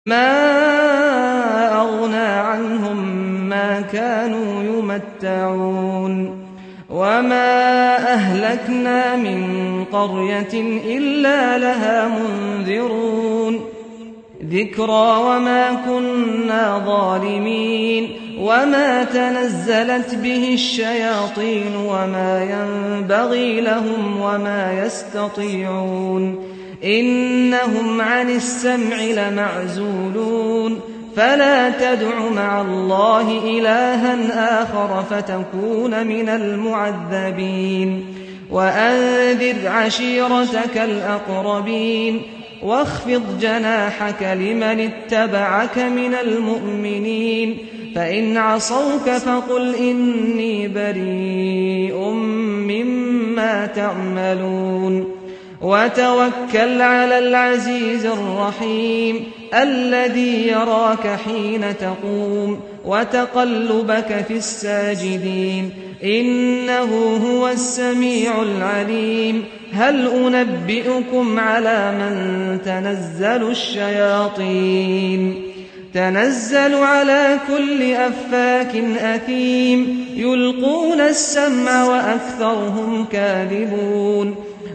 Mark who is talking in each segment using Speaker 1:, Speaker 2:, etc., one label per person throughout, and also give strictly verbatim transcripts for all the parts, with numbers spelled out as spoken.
Speaker 1: مَا أَغْنَىٰ عَنْهُم مَّا كَانُوا يُمَتَّعُونَ وَمَا أَهْلَكْنَا مِن قَرْيَةٍ إِلَّا لَهَا مُنذِرُونَ ذِكْرَىٰ وَمَا كُنَّا ظَالِمِينَ وَمَا تَنَزَّلَتْ بِهِ الشَّيَاطِينُ وَمَا يَنبَغِي لَهُمْ وَمَا يَسْتَطِيعُونَ إِنَّهُمْ عَنِ السَّمْعِ لَمَعْزُولُونَ فَلَا تَدْعُ مَعَ اللَّهِ إِلَٰهًا آخَرَ فَتَكُونَ مِنَ الْمُعَذَّبِينَ وَأَنذِرْ عَشِيرَتَكَ الْأَقْرَبِينَ وَاخْفِضْ جَنَاحَكَ لِمَنِ اتَّبَعَكَ مِنَ الْمُؤْمِنِينَ فَإِنْ عَصَوْكَ فَقُلْ إِنِّي بَرِيءٌ مِّمَّا تَعْمَلُونَ وَتَوَكَّلْ عَلَى الْعَزِيزِ الرَّحِيمِ الَّذِي يَرَاكَ حِينَ تَقُومُ وَتَقَلُّبَكَ فِي السَّاجِدِينَ إِنَّهُ هُوَ السَّمِيعُ الْعَلِيمُ هَلْ أُنَبِّئُكُمْ عَلَىٰ مَن تَنَزَّلُ الشَّيَاطِينُ تَنَزَّلُ عَلَىٰ كُلِّ أَفَّاكٍ أَثِيمٍ يُلْقُونَ السَّمْعَ وَأَكْثَرُهُمْ كَاذِبُونَ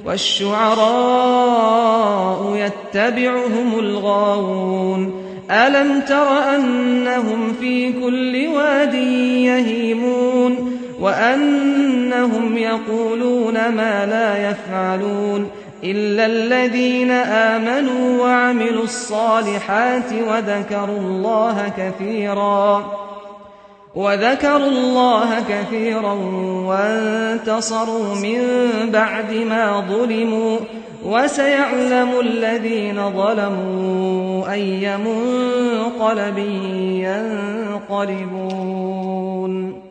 Speaker 1: وَالشُّعَرَاءُ يَتَّبِعُهُمُ الْغَاوُونَ أَلَمْ تَرَ أَنَّهُمْ فِي كُلِّ وَادٍ يَهِيمُونَ وَأَنَّهُمْ يَقُولُونَ مَا لَا يَفْعَلُونَ إِلَّا الَّذِينَ آمَنُوا وَعَمِلُوا الصَّالِحَاتِ وَذَكَرُوا اللَّهَ كَثِيرًا وَذَكَرُوا اللَّهَ كَثِيرًا وَانتَصَرُوا مِن بَعْدِ مَا ظُلِمُوا وَسَيَعْلَمُ الَّذِينَ ظَلَمُوا أَيَّ مُنقَلَبٍ يَنقَلِبُونَ